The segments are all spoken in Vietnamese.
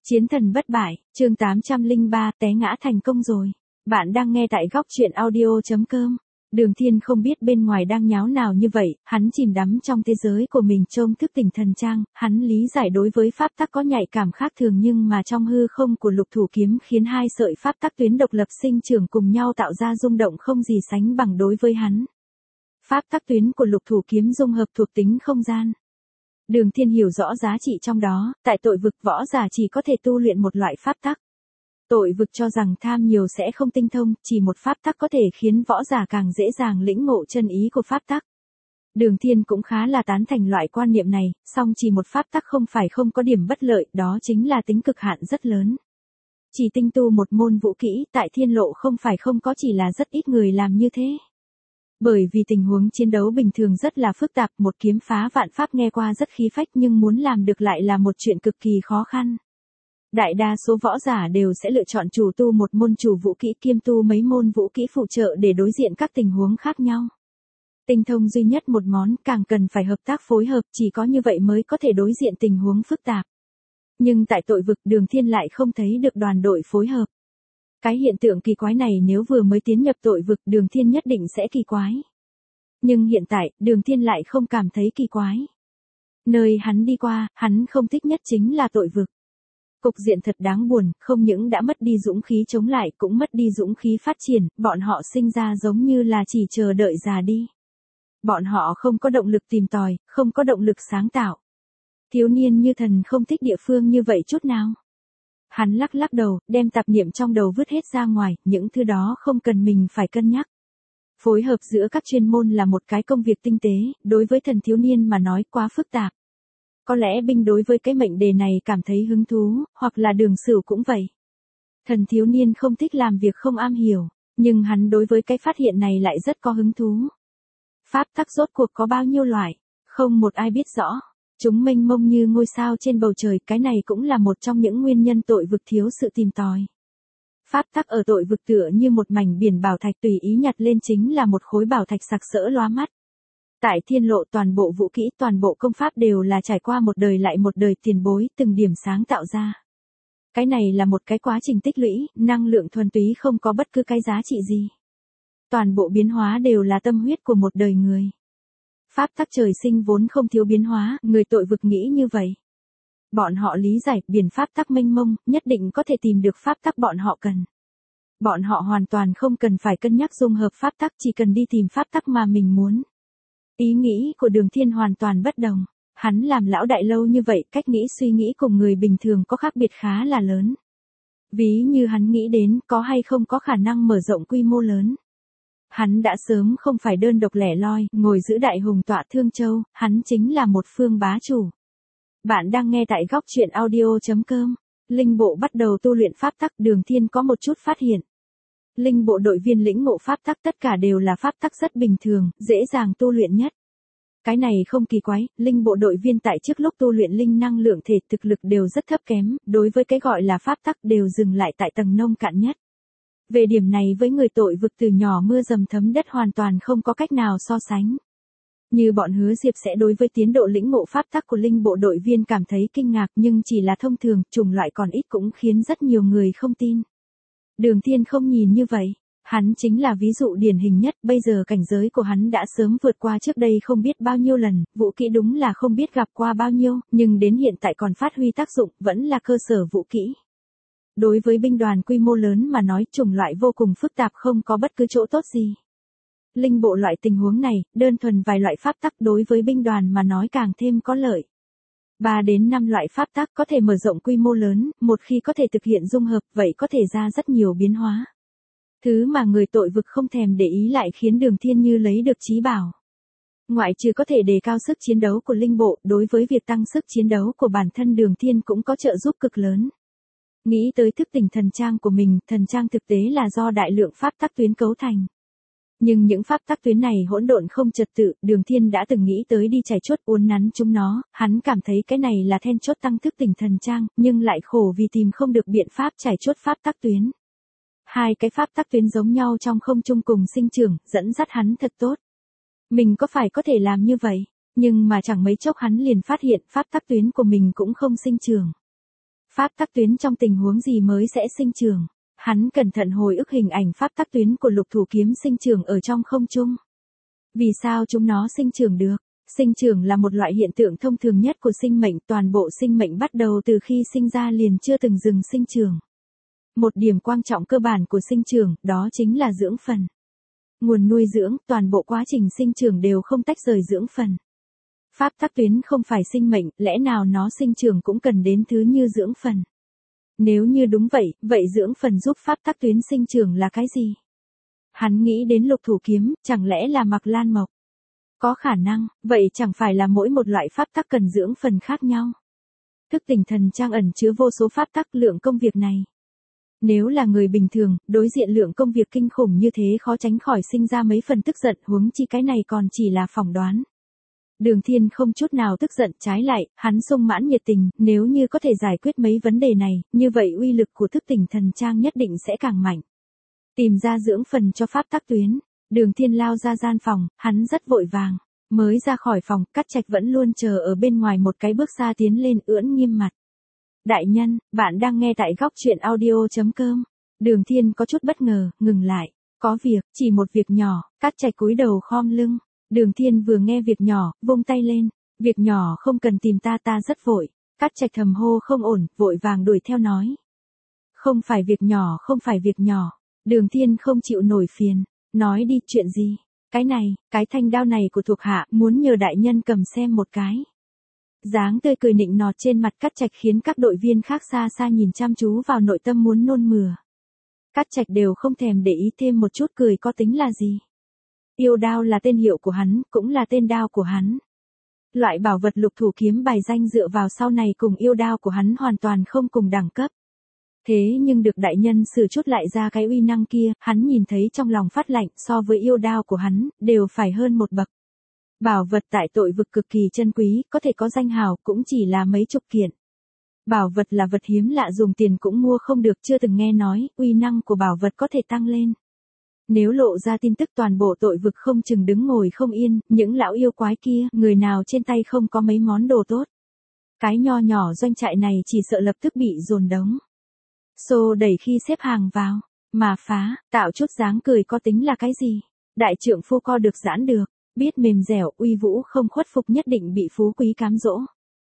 Chiến thần bất bại, chương 803, té ngã thành công rồi. Bạn đang nghe tại góc truyện audio.com. Đường Thiên không biết bên ngoài đang nháo nào như vậy, hắn chìm đắm trong thế giới của mình trông thức tỉnh thần trang, hắn lý giải đối với pháp tắc có nhạy cảm khác thường nhưng mà trong hư không của lục thủ kiếm khiến hai sợi pháp tắc tuyến độc lập sinh trưởng cùng nhau tạo ra rung động không gì sánh bằng đối với hắn. Pháp tắc tuyến của lục thủ kiếm dung hợp thuộc tính không gian. Đường Thiên hiểu rõ giá trị trong đó, tại tội vực võ giả chỉ có thể tu luyện một loại pháp tắc. Tội vực cho rằng tham nhiều sẽ không tinh thông, chỉ một pháp tắc có thể khiến võ giả càng dễ dàng lĩnh ngộ chân ý của pháp tắc. Đường Thiên cũng khá là tán thành loại quan niệm này, song chỉ một pháp tắc không phải không có điểm bất lợi, đó chính là tính cực hạn rất lớn. Chỉ tinh tu một môn vũ kỹ tại thiên lộ không phải không có, chỉ là rất ít người làm như thế. Bởi vì tình huống chiến đấu bình thường rất là phức tạp, một kiếm phá vạn pháp nghe qua rất khí phách nhưng muốn làm được lại là một chuyện cực kỳ khó khăn. Đại đa số võ giả đều sẽ lựa chọn chủ tu một môn chủ vũ kỹ kiêm tu mấy môn vũ kỹ phụ trợ để đối diện các tình huống khác nhau. Tinh thông duy nhất một món càng cần phải hợp tác phối hợp, chỉ có như vậy mới có thể đối diện tình huống phức tạp. Nhưng tại tội vực Đường Thiên lại không thấy được đoàn đội phối hợp. Cái hiện tượng kỳ quái này nếu vừa mới tiến nhập tội vực Đường Thiên nhất định sẽ kỳ quái. Nhưng hiện tại, Đường Thiên lại không cảm thấy kỳ quái. Nơi hắn đi qua, hắn không thích nhất chính là tội vực. Cục diện thật đáng buồn, không những đã mất đi dũng khí chống lại cũng mất đi dũng khí phát triển, bọn họ sinh ra giống như là chỉ chờ đợi già đi. Bọn họ không có động lực tìm tòi, không có động lực sáng tạo. Thiếu niên như thần không thích địa phương như vậy chút nào. Hắn lắc lắc đầu, đem tạp niệm trong đầu vứt hết ra ngoài, những thứ đó không cần mình phải cân nhắc. Phối hợp giữa các chuyên môn là một cái công việc tinh tế, đối với thần thiếu niên mà nói quá phức tạp. Có lẽ binh đối với cái mệnh đề này cảm thấy hứng thú, hoặc là Đường Sửu cũng vậy. Thần thiếu niên không thích làm việc không am hiểu, nhưng hắn đối với cái phát hiện này lại rất có hứng thú. Pháp tắc rốt cuộc có bao nhiêu loại, không một ai biết rõ. Chúng mênh mông như ngôi sao trên bầu trời, cái này cũng là một trong những nguyên nhân tội vực thiếu sự tìm tòi. Pháp tắc ở tội vực tựa như một mảnh biển bảo thạch tùy ý nhặt lên chính là một khối bảo thạch sặc sỡ lóa mắt. Tại thiên lộ toàn bộ vũ kỹ toàn bộ công pháp đều là trải qua một đời lại một đời tiền bối từng điểm sáng tạo ra. Cái này là một cái quá trình tích lũy, năng lượng thuần túy không có bất cứ cái giá trị gì. Toàn bộ biến hóa đều là tâm huyết của một đời người. Pháp tắc trời sinh vốn không thiếu biến hóa, người tội vực nghĩ như vậy. Bọn họ lý giải biển pháp tắc mênh mông, nhất định có thể tìm được pháp tắc bọn họ cần. Bọn họ hoàn toàn không cần phải cân nhắc dung hợp pháp tắc, chỉ cần đi tìm pháp tắc mà mình muốn. Ý nghĩ của Đường Thiên hoàn toàn bất đồng. Hắn làm lão đại lâu như vậy, cách nghĩ suy nghĩ cùng người bình thường có khác biệt khá là lớn. Ví như hắn nghĩ đến có hay không có khả năng mở rộng quy mô lớn. Hắn đã sớm không phải đơn độc lẻ loi, ngồi giữ đại hùng tọa Thương Châu, hắn chính là một phương bá chủ. Bạn đang nghe tại góc truyện audio.com. Linh bộ bắt đầu tu luyện pháp tắc, Đường Thiên có một chút phát hiện. Linh bộ đội viên lĩnh ngộ pháp tắc tất cả đều là pháp tắc rất bình thường, dễ dàng tu luyện nhất. Cái này không kỳ quái, linh bộ đội viên tại trước lúc tu luyện linh năng lượng thể thực lực đều rất thấp kém, đối với cái gọi là pháp tắc đều dừng lại tại tầng nông cạn nhất. Về điểm này với người tội vực từ nhỏ mưa dầm thấm đất hoàn toàn không có cách nào so sánh. Như bọn Hứa Diệp sẽ đối với tiến độ lĩnh ngộ pháp tắc của linh bộ đội viên cảm thấy kinh ngạc nhưng chỉ là thông thường, chủng loại còn ít cũng khiến rất nhiều người không tin. Đường Thiên không nhìn như vậy, hắn chính là ví dụ điển hình nhất, bây giờ cảnh giới của hắn đã sớm vượt qua trước đây không biết bao nhiêu lần, vũ kỹ đúng là không biết gặp qua bao nhiêu, nhưng đến hiện tại còn phát huy tác dụng, vẫn là cơ sở vũ kỹ. Đối với binh đoàn quy mô lớn mà nói chủng loại vô cùng phức tạp không có bất cứ chỗ tốt gì. Linh bộ loại tình huống này, đơn thuần vài loại pháp tắc đối với binh đoàn mà nói càng thêm có lợi. 3 đến 5 loại pháp tắc có thể mở rộng quy mô lớn, một khi có thể thực hiện dung hợp, vậy có thể ra rất nhiều biến hóa. Thứ mà người tội vực không thèm để ý lại khiến Đường Thiên như lấy được chí bảo. Ngoại trừ có thể đề cao sức chiến đấu của linh bộ, đối với việc tăng sức chiến đấu của bản thân Đường Thiên cũng có trợ giúp cực lớn. Nghĩ tới thức tỉnh thần trang của mình, thần trang thực tế là do đại lượng pháp tắc tuyến cấu thành. Nhưng những pháp tắc tuyến này hỗn độn không trật tự, Đường Thiên đã từng nghĩ tới đi trải chốt uốn nắn chúng nó, hắn cảm thấy cái này là then chốt tăng thức tỉnh thần trang, nhưng lại khổ vì tìm không được biện pháp trải chốt pháp tắc tuyến. Hai cái pháp tắc tuyến giống nhau trong không trung cùng sinh trưởng, dẫn dắt hắn thật tốt. Mình có phải có thể làm như vậy, nhưng mà chẳng mấy chốc hắn liền phát hiện pháp tắc tuyến của mình cũng không sinh trưởng. Pháp tắc tuyến trong tình huống gì mới sẽ sinh trưởng? Hắn cẩn thận hồi ức hình ảnh pháp tắc tuyến của lục thủ kiếm sinh trưởng ở trong không trung. Vì sao chúng nó sinh trưởng được? Sinh trưởng là một loại hiện tượng thông thường nhất của sinh mệnh, toàn bộ sinh mệnh bắt đầu từ khi sinh ra liền chưa từng dừng sinh trưởng. Một điểm quan trọng cơ bản của sinh trưởng, đó chính là dưỡng phần. Nguồn nuôi dưỡng, toàn bộ quá trình sinh trưởng đều không tách rời dưỡng phần. Pháp tắc tuyến không phải sinh mệnh, lẽ nào nó sinh trưởng cũng cần đến thứ như dưỡng phần? Nếu như đúng vậy, vậy dưỡng phần giúp pháp tắc tuyến sinh trưởng là cái gì? Hắn nghĩ đến lục thủ kiếm, chẳng lẽ là Mạc Lan Mộc? Có khả năng, vậy chẳng phải là mỗi một loại pháp tắc cần dưỡng phần khác nhau? Thức tỉnh thần trang ẩn chứa vô số pháp tắc lượng công việc này. Nếu là người bình thường, đối diện lượng công việc kinh khủng như thế khó tránh khỏi sinh ra mấy phần tức giận, huống chi cái này còn chỉ là phỏng đoán. Đường Thiên không chút nào tức giận, trái lại, hắn sung mãn nhiệt tình, nếu như có thể giải quyết mấy vấn đề này, như vậy uy lực của thức tỉnh thần trang nhất định sẽ càng mạnh. Tìm ra dưỡng phần cho pháp tắc tuyến, Đường Thiên lao ra gian phòng, hắn rất vội vàng. Mới ra khỏi phòng, Cát Trạch vẫn luôn chờ ở bên ngoài một cái bước xa tiến lên ưỡn nghiêm mặt. Đại nhân, bạn đang nghe tại góc truyện audio.com. Đường Thiên có chút bất ngờ, ngừng lại. Có việc, chỉ một việc nhỏ, Cát Trạch cúi đầu khom lưng. Đường Thiên vừa nghe việc nhỏ, vung tay lên. Việc nhỏ không cần tìm ta, ta rất vội. Cát Trạch thầm hô không ổn, vội vàng đuổi theo nói. Không phải việc nhỏ, không phải việc nhỏ. Đường Thiên không chịu nổi phiền. Nói đi, chuyện gì? Cái này, cái thanh đao này của thuộc hạ, muốn nhờ đại nhân cầm xem một cái. Dáng tươi cười nịnh nọt trên mặt Cát Trạch khiến các đội viên khác xa xa nhìn chăm chú vào nội tâm muốn nôn mửa. Cát Trạch đều không thèm để ý thêm một chút, cười có tính là gì. Yêu đao là tên hiệu của hắn, cũng là tên đao của hắn. Loại bảo vật lục thủ kiếm bài danh dựa vào sau này cùng yêu đao của hắn hoàn toàn không cùng đẳng cấp. Thế nhưng được đại nhân sử chút lại ra cái uy năng kia, hắn nhìn thấy trong lòng phát lạnh, so với yêu đao của hắn, đều phải hơn một bậc. Bảo vật tại tội vực cực kỳ chân quý, có thể có danh hào cũng chỉ là mấy chục kiện. Bảo vật là vật hiếm lạ dùng tiền cũng mua không được, chưa từng nghe nói, uy năng của bảo vật có thể tăng lên. Nếu lộ ra tin tức toàn bộ tội vực không chừng đứng ngồi không yên, những lão yêu quái kia, người nào trên tay không có mấy món đồ tốt. Cái nho nhỏ doanh trại này chỉ sợ lập tức bị dồn đống. Xô đẩy khi xếp hàng vào, mà phá, tạo chút dáng cười có tính là cái gì? Đại trượng phu co được giãn được, biết mềm dẻo, uy vũ không khuất phục nhất định bị phú quý cám dỗ.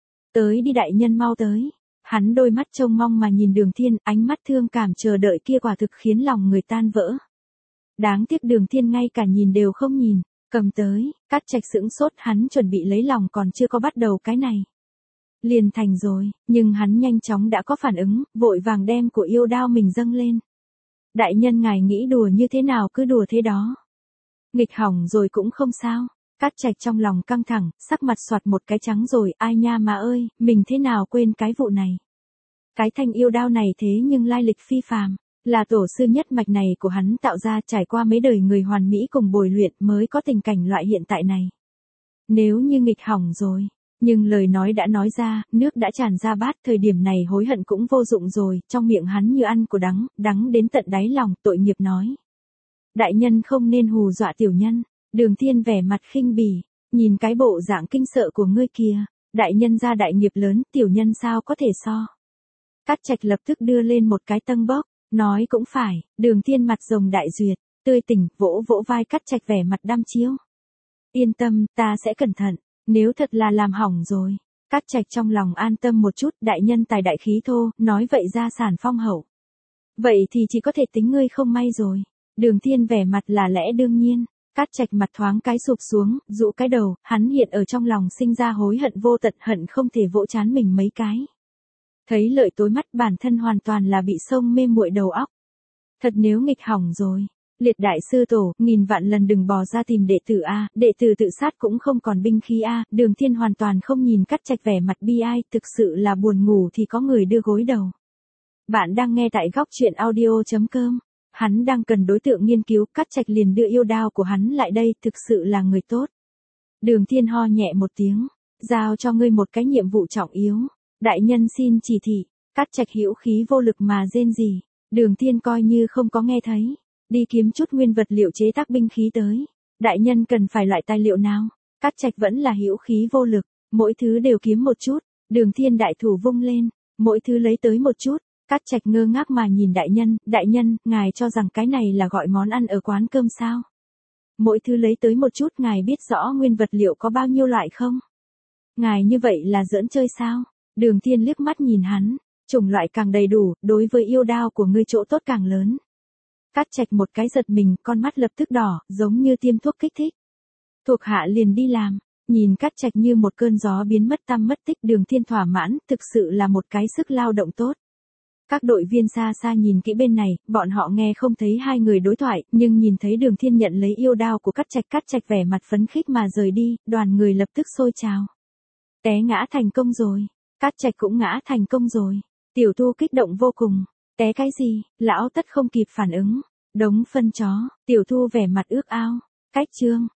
Tới đi đại nhân mau tới. Hắn đôi mắt trông mong mà nhìn Đường Thiên, ánh mắt thương cảm chờ đợi kia quả thực khiến lòng người tan vỡ. Đáng tiếc Đường Thiên ngay cả nhìn đều không nhìn, cầm tới, Cát Trạch sững sốt, hắn chuẩn bị lấy lòng còn chưa có bắt đầu cái này. Liền thành rồi, nhưng hắn nhanh chóng đã có phản ứng, vội vàng đem của yêu đao mình dâng lên. Đại nhân ngài nghĩ đùa như thế nào cứ đùa thế đó. Nghịch hỏng rồi cũng không sao. Cát Trạch trong lòng căng thẳng, sắc mặt xoạt một cái trắng rồi, ai nha mà ơi, mình thế nào quên cái vụ này. Cái thanh yêu đao này thế nhưng lai lịch phi phàm, là tổ sư nhất mạch này của hắn tạo ra, trải qua mấy đời người hoàn mỹ cùng bồi luyện mới có tình cảnh loại hiện tại này. Nếu như nghịch hỏng rồi, nhưng lời nói đã nói ra, nước đã tràn ra bát, thời điểm này hối hận cũng vô dụng rồi, trong miệng hắn như ăn của đắng, đắng đến tận đáy lòng, tội nghiệp nói. Đại nhân không nên hù dọa tiểu nhân. Đường Thiên vẻ mặt khinh bỉ, nhìn cái bộ dạng kinh sợ của ngươi kia, đại nhân ra đại nghiệp lớn, tiểu nhân sao có thể so. Cát Trạch lập tức đưa lên một cái tân bốc, nói cũng phải, Đường Thiên mặt rồng đại duyệt, tươi tỉnh, vỗ vỗ vai Cát Trạch vẻ mặt đăm chiêu. Yên tâm, ta sẽ cẩn thận, nếu thật là làm hỏng rồi. Cát Trạch trong lòng an tâm một chút, đại nhân tài đại khí thô, nói vậy gia sản phong hậu. Vậy thì chỉ có thể tính ngươi không may rồi. Đường Thiên vẻ mặt là lẽ đương nhiên. Cát Trạch mặt thoáng cái sụp xuống, rũ cái đầu, hắn hiện ở trong lòng sinh ra hối hận vô tận, hận không thể vỗ trán mình mấy cái. Thấy lợi tối mắt, bản thân hoàn toàn là bị sông mê muội đầu óc. Thật nếu nghịch hỏng rồi. Liệt đại sư tổ, nghìn vạn lần đừng bò ra tìm đệ tử A, đệ tử tự sát cũng không còn binh khí A, Đường Thiên hoàn toàn không nhìn Cát Trạch vẻ mặt bi ai, thực sự là buồn ngủ thì có người đưa gối đầu. Bạn đang nghe tại góc truyện audio.com. Hắn đang cần đối tượng nghiên cứu, Cát Trạch liền đưa yêu đao của hắn lại đây, thực sự là người tốt. Đường Thiên ho nhẹ một tiếng, giao cho ngươi một cái nhiệm vụ trọng yếu. Đại nhân xin chỉ thị. Cát Trạch hữu khí vô lực mà rên rỉ. Đường Thiên coi như không có nghe thấy. Đi kiếm chút nguyên vật liệu chế tác binh khí tới. Đại nhân cần phải loại tài liệu nào? Cát Trạch vẫn là hữu khí vô lực, mỗi thứ đều kiếm một chút. Đường Thiên đại thủ vung lên, Mỗi thứ lấy tới một chút. Cát Trạch ngơ ngác mà nhìn đại nhân, ngài cho rằng cái này là gọi món ăn ở quán cơm sao? Mỗi thứ lấy tới một chút, ngài biết rõ nguyên vật liệu có bao nhiêu loại không? Ngài như vậy là giỡn chơi sao? Đường Thiên liếc mắt nhìn hắn, chủng loại càng đầy đủ, đối với yêu đao của ngươi chỗ tốt càng lớn. Cát Trạch một cái giật mình, con mắt lập tức đỏ, giống như tiêm thuốc kích thích. Thuộc hạ liền đi làm, nhìn Cát Trạch như một cơn gió biến mất tăm mất tích, Đường Thiên thỏa mãn, thực sự là một cái sức lao động tốt. Các đội viên xa xa nhìn kỹ bên này, bọn họ nghe không thấy hai người đối thoại, nhưng nhìn thấy Đường Thiên nhận lấy yêu đao của Cát Trạch vẻ mặt phấn khích mà rời đi, đoàn người lập tức sôi trào. Té ngã thành công rồi, Cát Trạch cũng ngã thành công rồi. Tiểu Thu kích động vô cùng. Té cái gì? Lão Tất không kịp phản ứng. Đống phân chó. Tiểu Thu vẻ mặt ước ao. Cách chương.